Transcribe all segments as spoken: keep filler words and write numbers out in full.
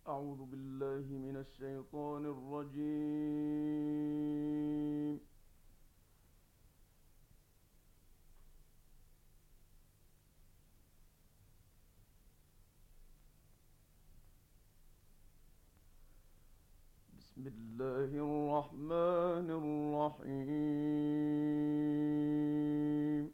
أعوذ بالله من الشيطان الرجيم. بسم الله الرحمن الرحيم.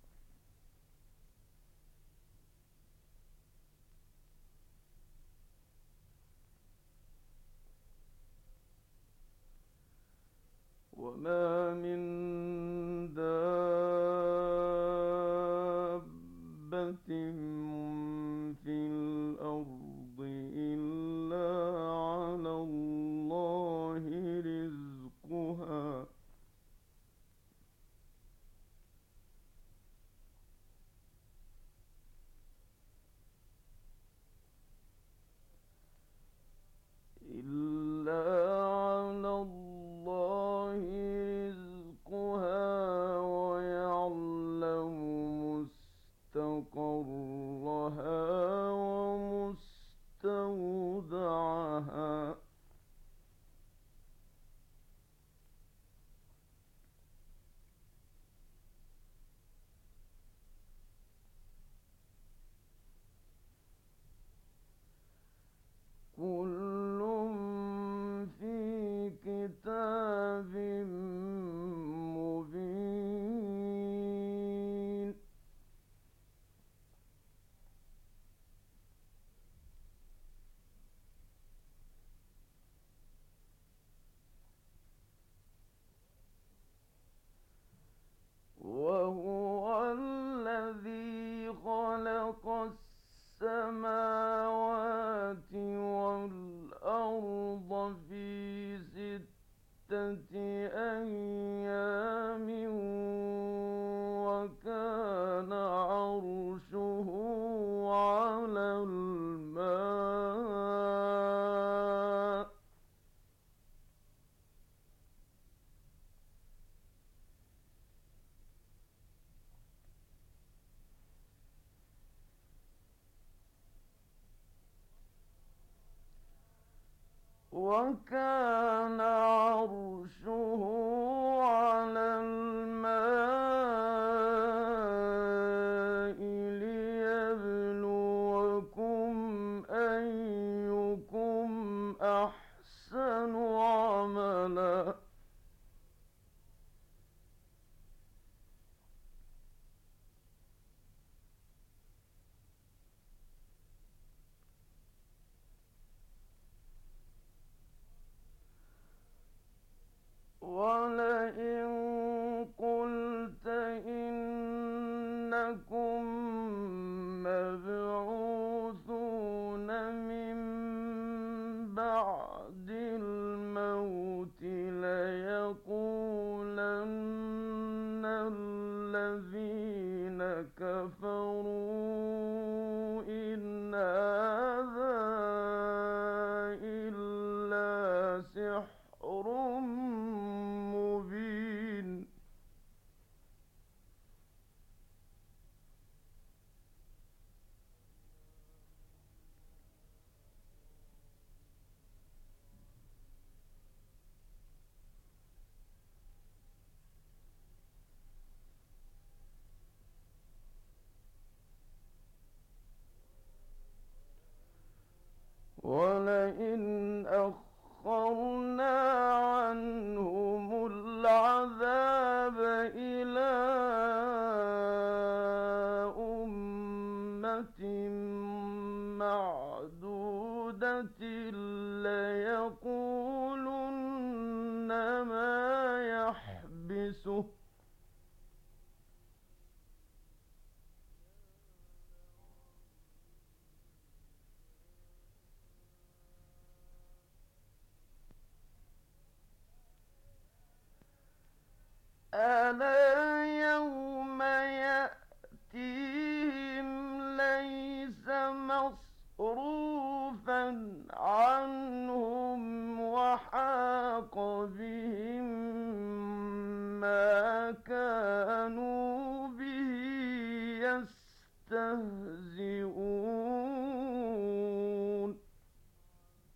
وما من دابة في الأرض إلا على الله رزقها إلا على الله رزقها ويعلم مستقرها ومستودعها. كل في كتاب مبين. وهو الذي خلق السماوات والأرض في ستة أيام وكان عرشه على الماء وكان عرشه على الماء ليبلوكم أيكم أحسن عملا. ولئن قلت إنكم مبعوثون من بعد الموت ليقولن الذين كفروا إن هذا إلا سحر مبين. ولئن أخرنا عنهم العذاب إلى أمة معدودة ليقولن ما يحبسه ألا يوم يأتيهم ليس مصروفا عنهم وحاق بهم ما كانوا به يستهزئون.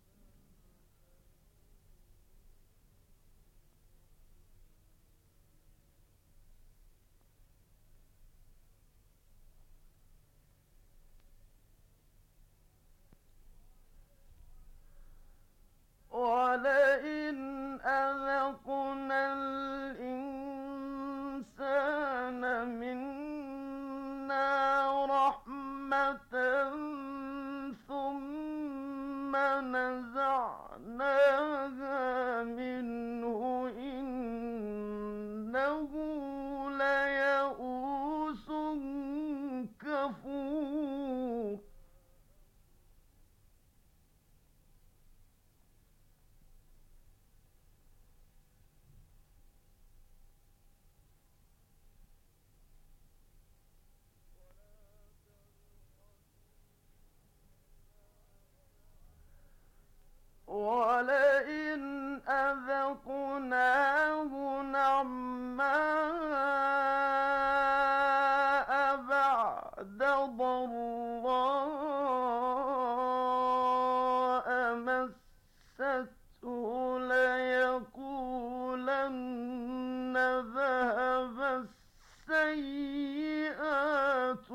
بعد ضراء مسته ليقولن ذهب السيئات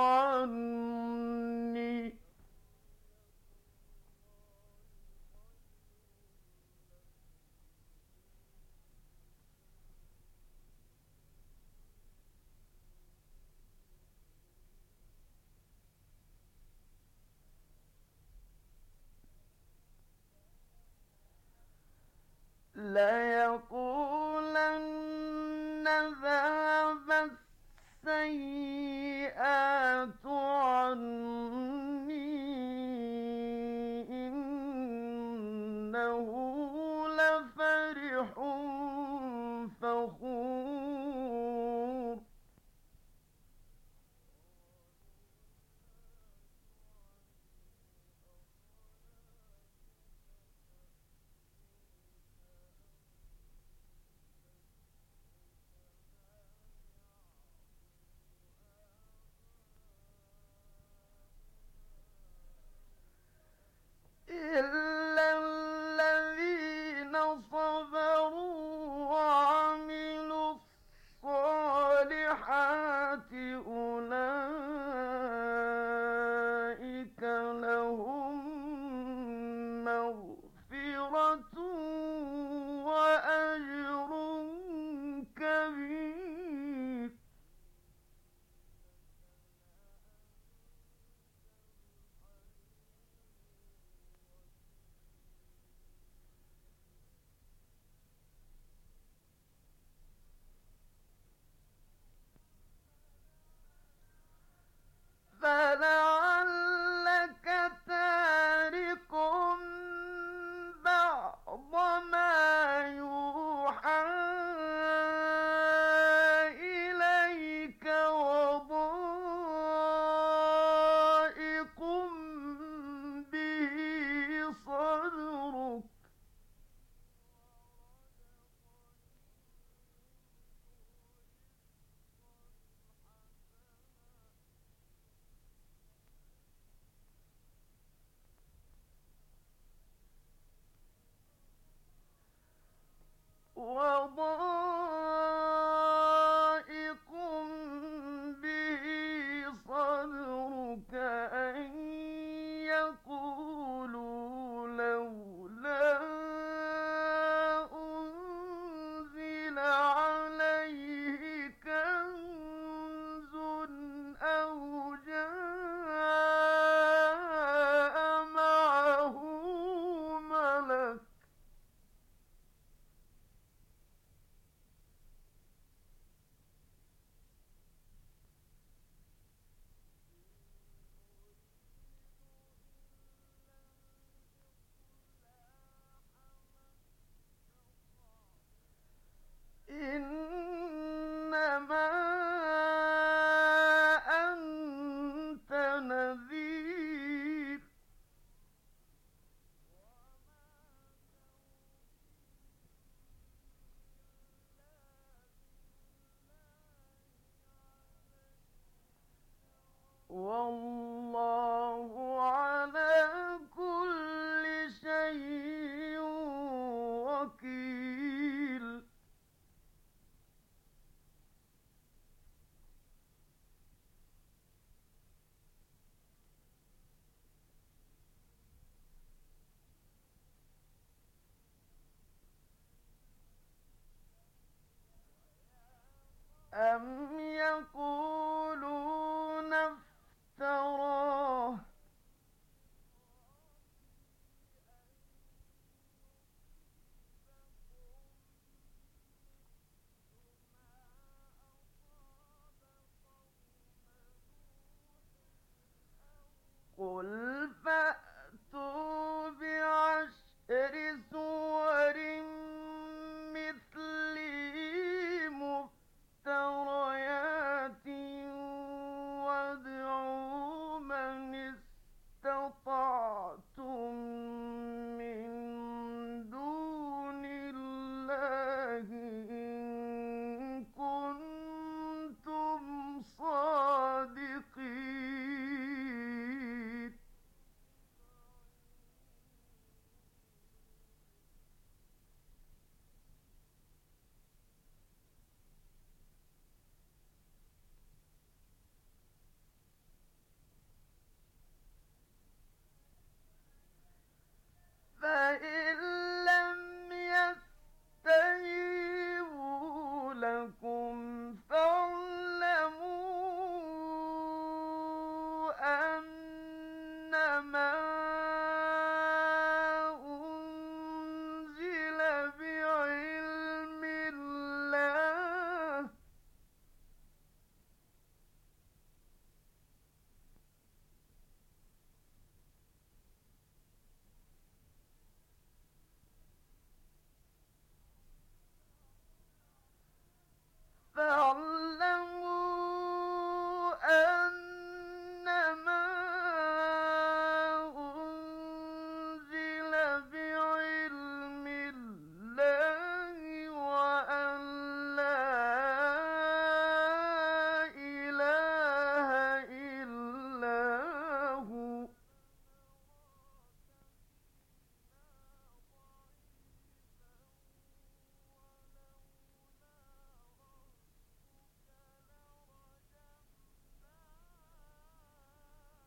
عني. ليقولن ذهب السيئات عني إنه لفرح فخور. إلا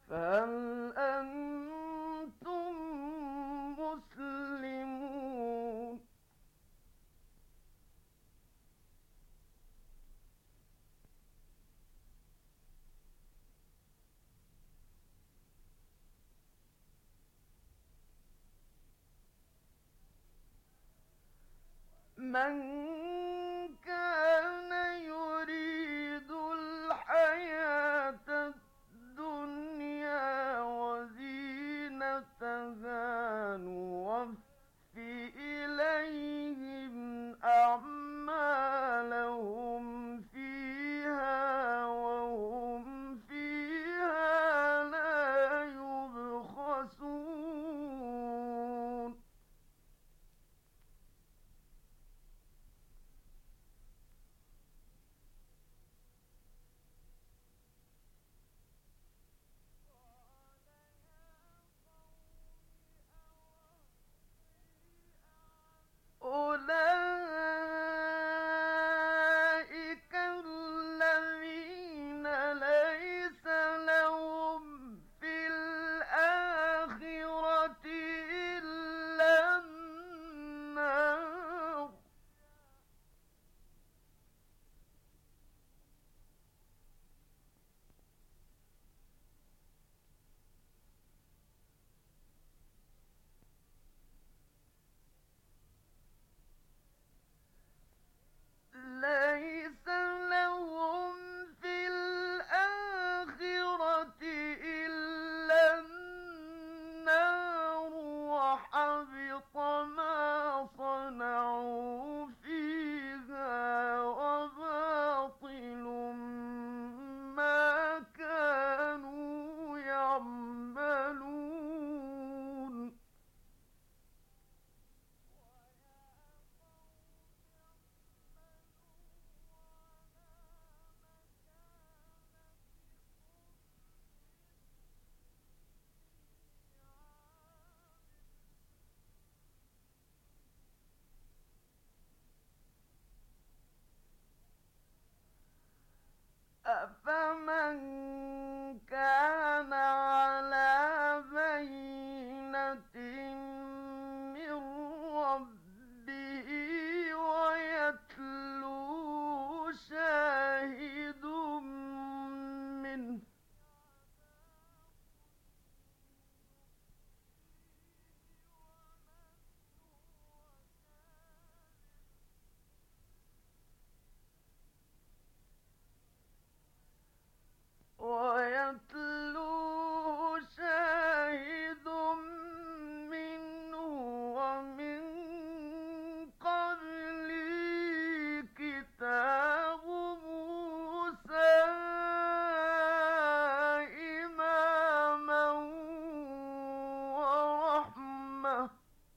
فهل أنتم مسلمون؟ من كان يريد الحياة الدنيا وزينتها نوفِ إليهم أعمالهم فيها وهم فيها لا يبخسون. أولئك الذين ليس لهم في الآخرة إلا النار. ليس لهم في الآخرة إلا النار وحبط ما صنعوا فيها وباطل ما كانوا يعملون. أفمن كان على بينة من ربه ويتلوه شاهد منه ويتلوه شاهد منه ومن قبله كتاب موسى إماما ورحمة.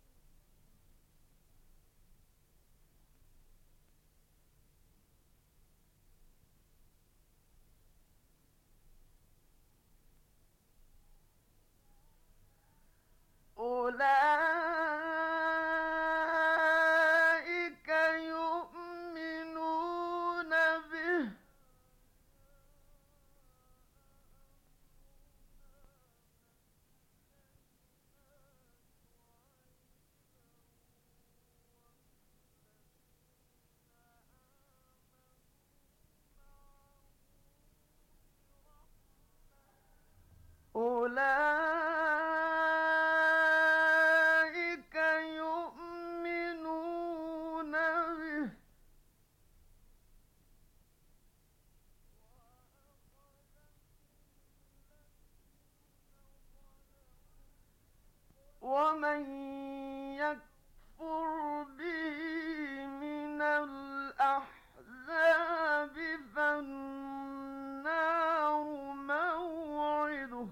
أولئك يؤمنون به أولئك يؤمنون به ومن يكفر به من الأحزاب فالنار موعده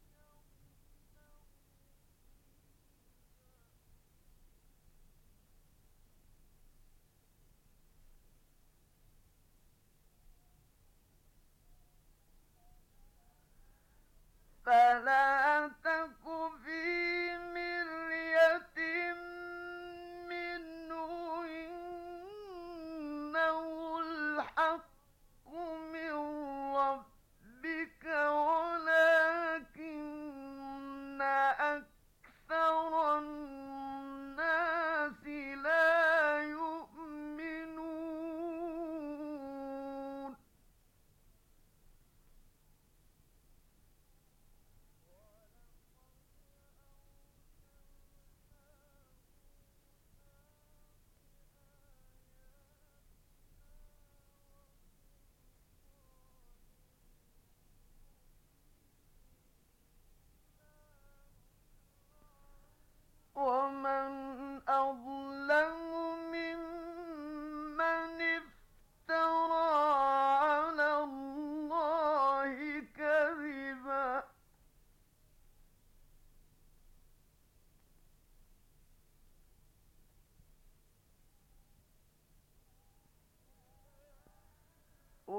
فلا تك في مرية منه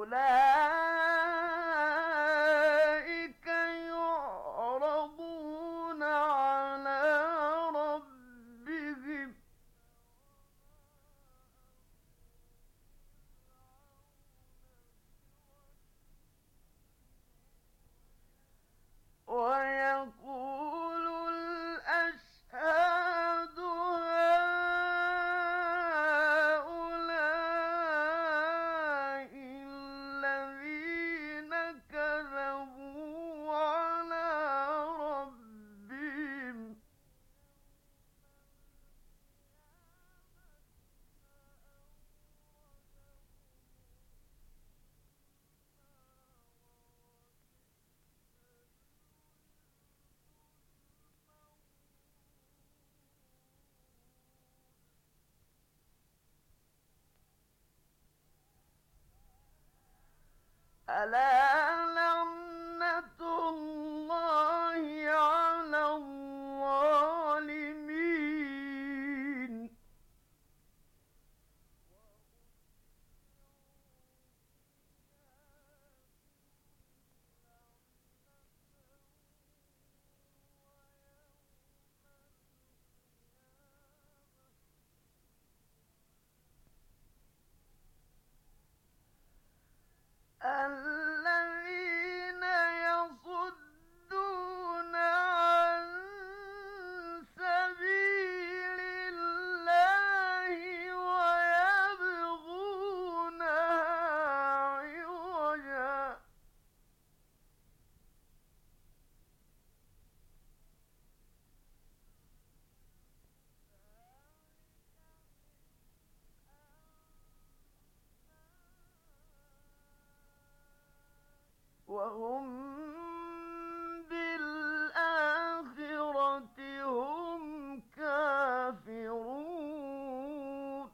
أولئك يعرضون على ربهم ويقول الأشهاد هؤلاء الذين كذبوا على ربهم ألا لعنة الله على الظالمين الذين يصدون عن سبيل الله ويبغونها عوجا وهم بالآخرة هم كافرون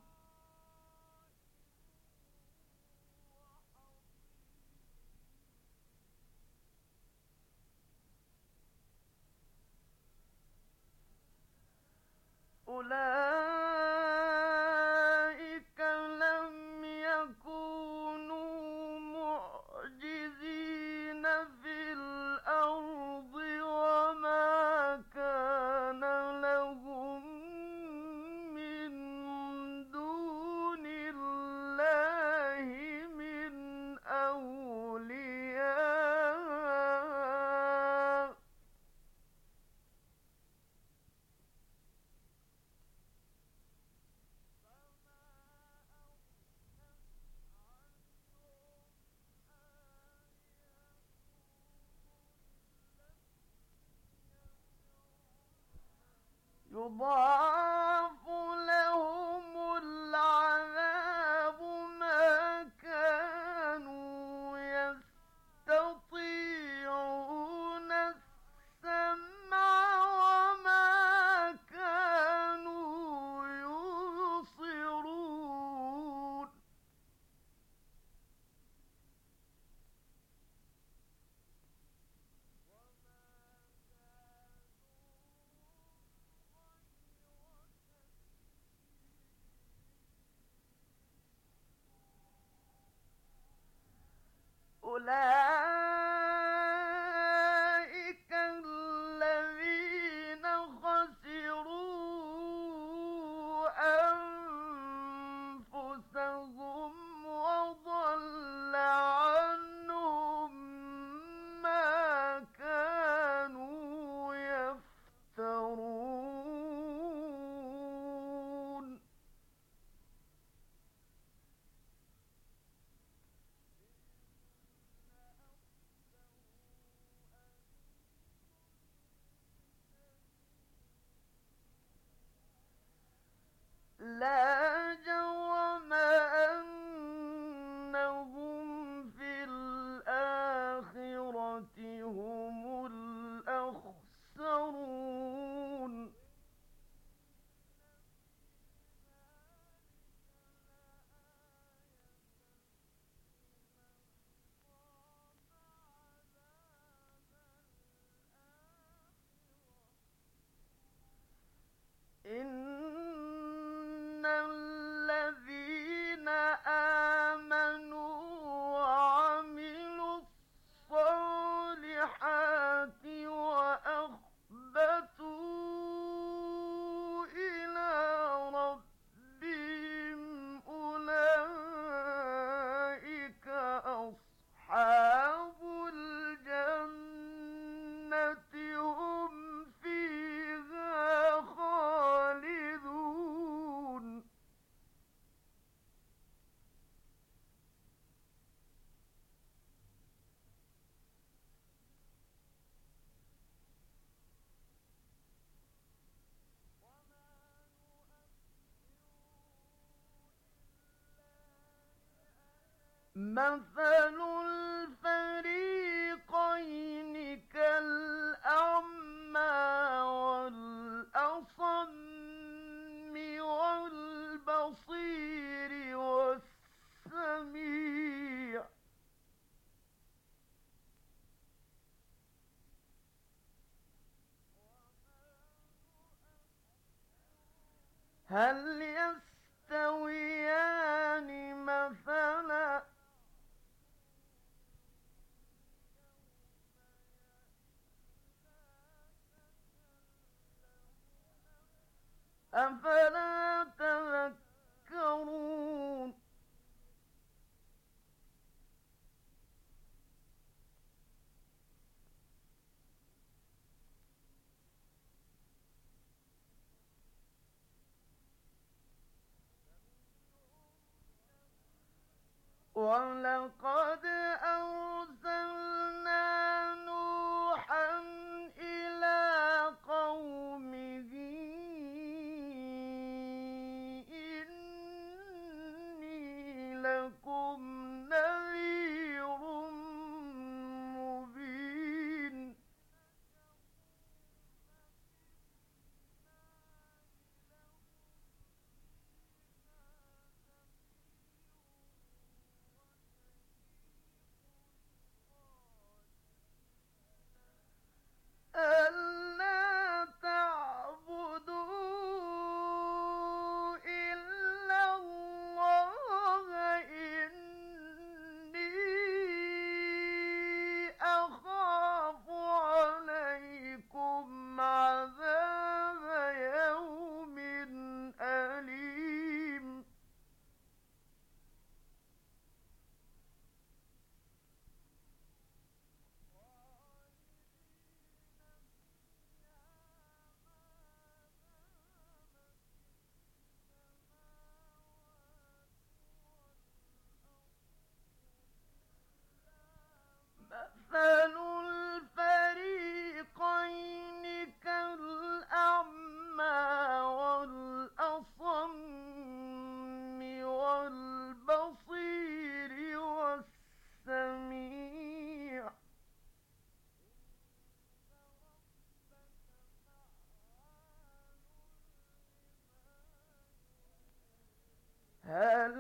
أولئك لم يكونوا معجزين في الأرض وما كان لهم من دون الله من أولياء يضاعف لهم العذاب ما كانوا يستطيعون السمع وما كانوا يبصرون مَثَلُ الْفَرِيقَيْنِ كَالْأَعْمَىٰ وَالْأَصَمِّ وَالْبَصِيرِ وَالسَّمِيعِ ۚ هَلْ يَسْتَوِيَانِ مَثَلًا ۚ أَفَلَا تَذَكَّرُونَ وَلَقَدْ أَرْسَلْنَا نُوحًا إِلَىٰ قَوْمِهِ إِنِّي لَكُمْ نَذِيرٌ مُّبِينٌ أَلَّا تَعْبُدُوا إِلَّا اللَّهَ إِنِّي أَخَافُ عَلَيْكُمْ عَذَابَ يَوْمٍ أَلِيمٍ مَثَلُ الْفَرِيقَيْنِ كَالْأَعْمَىٰ وَالْأَصَمِّ وَالْبَصِيرِ وَالسَّمِيعِ ۚ هَلْ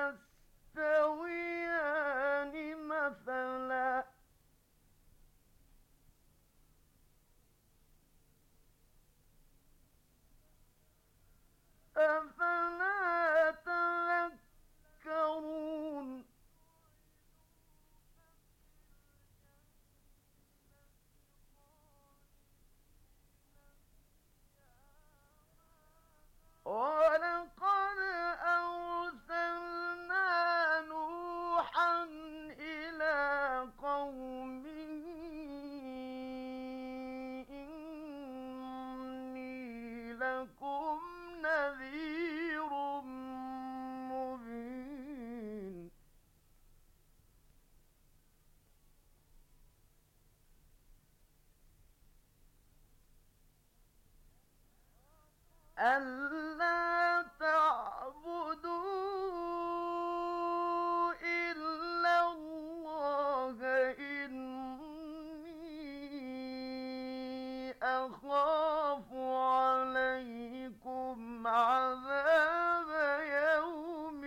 يَسْتَوِيَانِ مَثَلًا ۚ أَفَلَا تَذَكَّرُونَ وَلَقَدْ أَرْسَلْنَا نُوحًا إِلَىٰ قَوْمِهِ إِنِّي لَكُمْ نَذِيرٌ مُّبِينٌ أَلَّا تَعْبُدُوا إِلَّا اللَّهَ إِنِّي أَخَافُ عَلَيْكُمْ عَذَابَ يَوْمٍ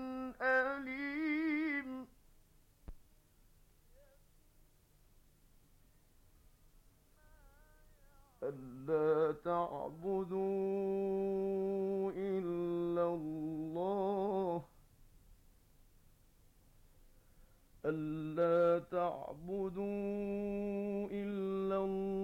أَلِيمٍ أَلَّا تَعْبُدُوا إِلَّا اللَّهَ أَلَّا تَعْبُدُوا إِلَّا اللَّهَ